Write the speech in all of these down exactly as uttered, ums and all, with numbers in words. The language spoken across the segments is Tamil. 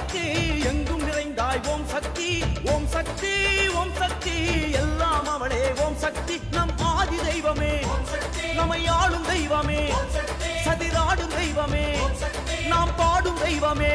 சக்தி எங்கும் நிறைந்தாய் ஓம் சக்தி ஓம் சக்தி ஓம் சக்தி எல்லாம் அவளே ஓம் சக்தி நம் ஆதி தெய்வமே நம்மை ஆளும் தெய்வமே சதிராடும் தெய்வமே நாம் பாடும் தெய்வமே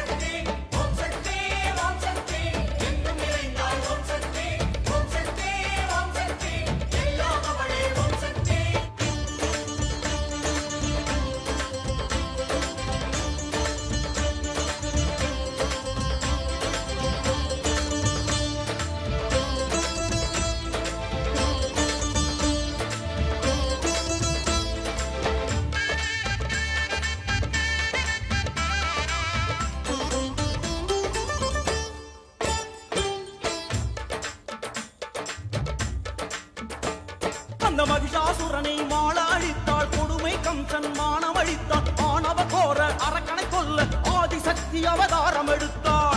அந்த மகிஷாசுரனை மாள அழித்தாள் கொடுமை கம்சன் மானம் அழித்தாள் ஆணவ கோர அரக்கனை கொல்ல ஆதிசக்தி அவதாரம் எடுத்தாள்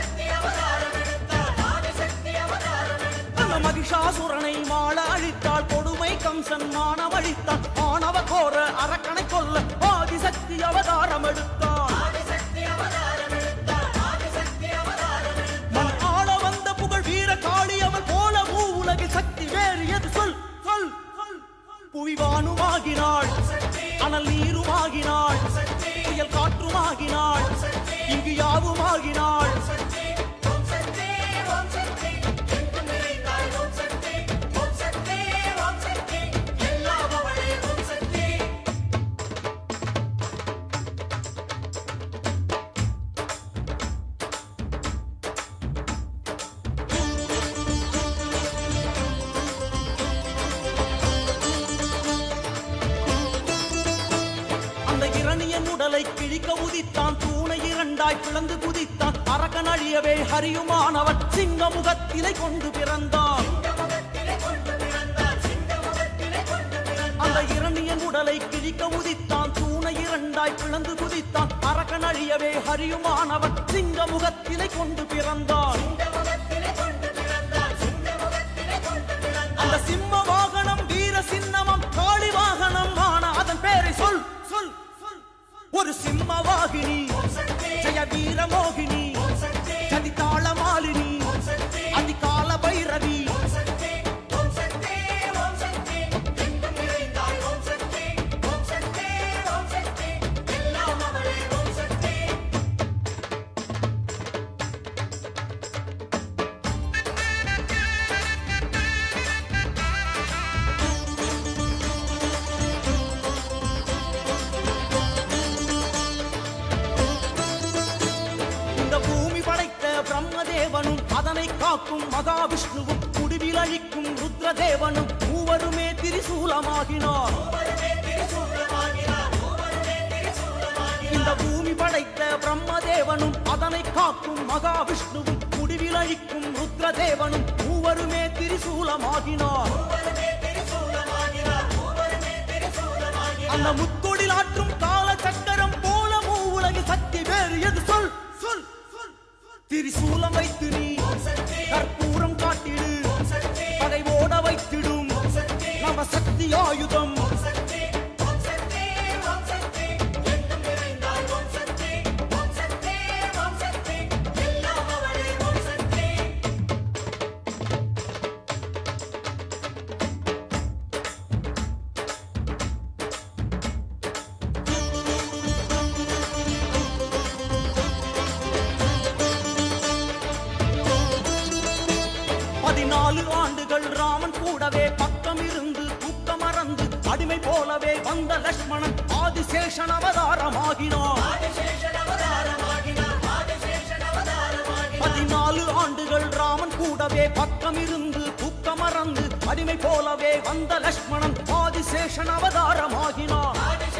அந்த மகிஷாசுரனை மாள அழித்தாள் கொடுமை கம்சன் மானம் அழித்தாள் ஆணவ கோர அரக்கனை கொல்ல ஆதிசக்தி அவதாரம் எடுத்தாள் மண் ஆள வந்த புகழ் வீர காளி அவள் போல மூ உலகில் சக்தி வேறு எது சொல் புவிவானுமாகினாள் அனல் நீருமாகினாள் புயல் காற்றுமாகினாள் இங்கு யாவுமாகினாள் உடலை கிழிக்க உதித்தான் தூணை இரண்டாய் பிளந்து குதித்தான் அரக்கன் அழியவே ஹரியுமானவன் சிங்கமுகத்திலே கொண்டு பிறந்தான் அந்த இரணியன் உடலை கிழிக்க உதித்தான் தூணை இரண்டாய் பிளந்து குதித்தான் அரக்கன் அழியவே ஹரியுமானவன் சிங்கமுகத்திலே கொண்டு பிறந்தான் அந்த சிம்ம வாகனம் வீர சின்னமம் காளி வாகனம் ஆன அதன் பேரை சொல் சொல் ஒரு சிம்மவாகினி ஜெய வீரமோகினி சதிதாள மாலினி அதிகால பைரவி பிரம்மதேவனும் அதனை காக்கும் மகாவிஷ்ணுவும் முடிவில் அழிக்கும் ருத்ரதேவனும் மூவருமே திரிசூலமாகினார் இந்த பூமி படைத்த பிரம்மதேவனும் அதனை காக்கும் மகாவிஷ்ணுவும் முடிவில் அழிக்கும் ருத்ரதேவனும் மூவருமே திரிசூலமாகினார் அந்த முத்தொழில் ஆற்றும் கால சக்கரம் போல மூ உலகு சக்தி வேறு எது சொல் சொல் திரிசூலம் வைத்து நீ கற்பூரம் காட்டிடு பகை ஓட வைத்திடும் நவ சக்தி ஆயுதம் பதினாலு ஆண்டுகள் ராமன் கூடவே பக்கம் இருந்து தூக்க மறந்து அடிமை போலவே வந்த லட்சுமணன் ஆதிசேஷன் அவதாரமாகினார் பதினாலு ஆண்டுகள் ராமன் கூடவே பக்கம் இருந்து தூக்க மறந்து அடிமை போலவே வந்த லட்சுமணன் ஆதிசேஷன் அவதாரமாகினார்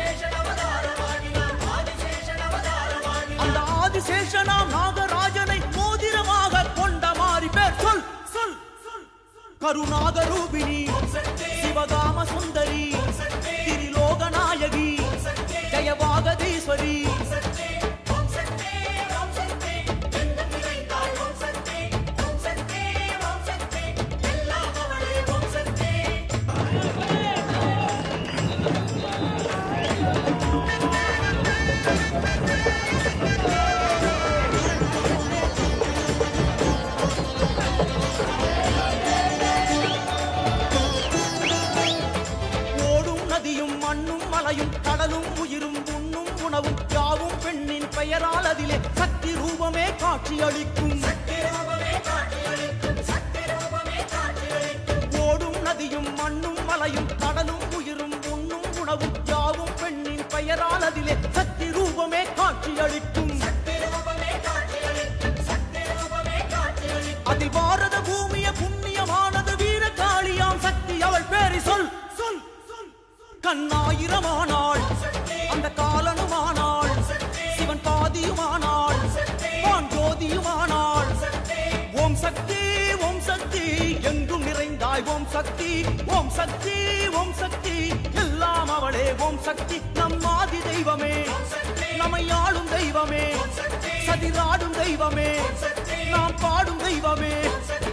அந்த ஆதிசேஷனாம் நாகராஜனை மோதிரமாக கொண்ட மாறி பேர் சொல் சொல் கருணாக ரூபிணி சிவகாம சுந்தரி திரிலோகநாயகி ஜெயவாகதீஸ்வரி மலையும் கடலும் உயிரும் உண்ணும் உணவும் யாவும் பெண்ணின் பெயரால் அதிலே சக்தி ரூபமே காட்சி அளிக்கும். ஓடும் நதியும் மண்ணும் மலையும் கடலும் உயிரும் உண்ணும் உணவும் யாவும் பெண்ணின் பெயரால் அதிலே சக்தி ரூபமே காட்சி அளிக்கும். அதில் பாரத பூமிய புண்ணியமானது வீர காளியாம் சக்தி அவள் பேரை சொல் சொல் கண்ணாயிரமானாள் அந்த காலனுமானாள் சிவன் பாதியுமானாள் வான் ஜோதியுமானாள். ஓம் சக்தி ஓம் சக்தி எங்கும் நிறைந்தாய் ஓம் சக்தி ஓம் சக்தி ஓம் சக்தி எல்லாம் அவளே ஓம் சக்தி நம் ஆதி தெய்வமே நம்மை ஆளும் தெய்வமே சதிராடும் தெய்வமே நாம் பாடும் தெய்வமே.